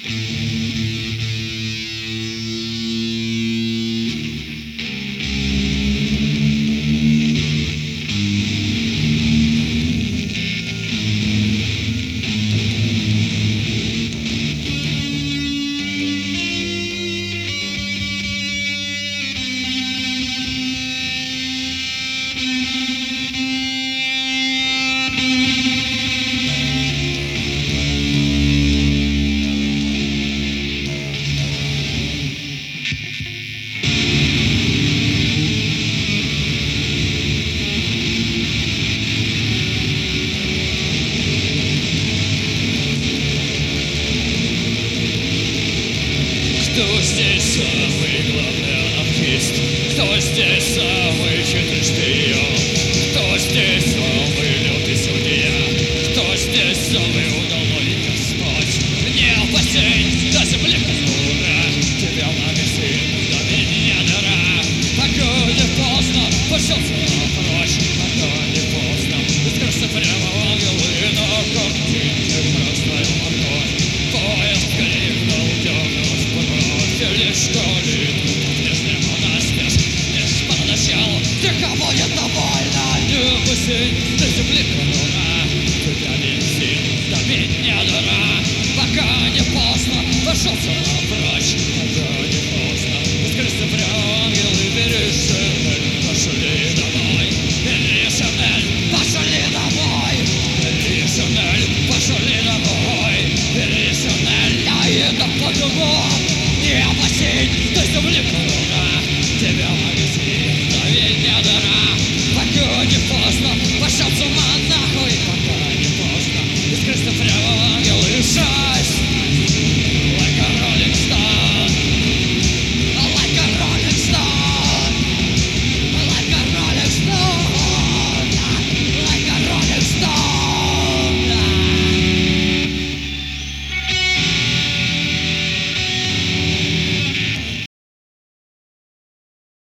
Кто здесь самый главный анархист? Кто здесь самый хитрый шпион? Кто здесь самый лютый судья? Кто здесь самый удалой Господь? Не опасень, до земли культура, тебя навесит, до меня дыра. Пока не поздно, пошел сюда прочь, пока не поздно. Скрылся прямо в ангелы, на картинке красная морковь. Поезд крикнул темную прочь, лишь горит, внешнему настежь, лишь поначалу тихо будет довольно. Не опасень, до земли культура, тебя бензин, до меня дыра. Пока не поздно, пошел сюда прочь, пока не поздно. Скрылся прямо в ангелы, бери шинель, пошли домой. Бери шинель, пошли домой. Бери шинель, пошли домой. Бери шинель, я иду по дугу. Не опасень, до земли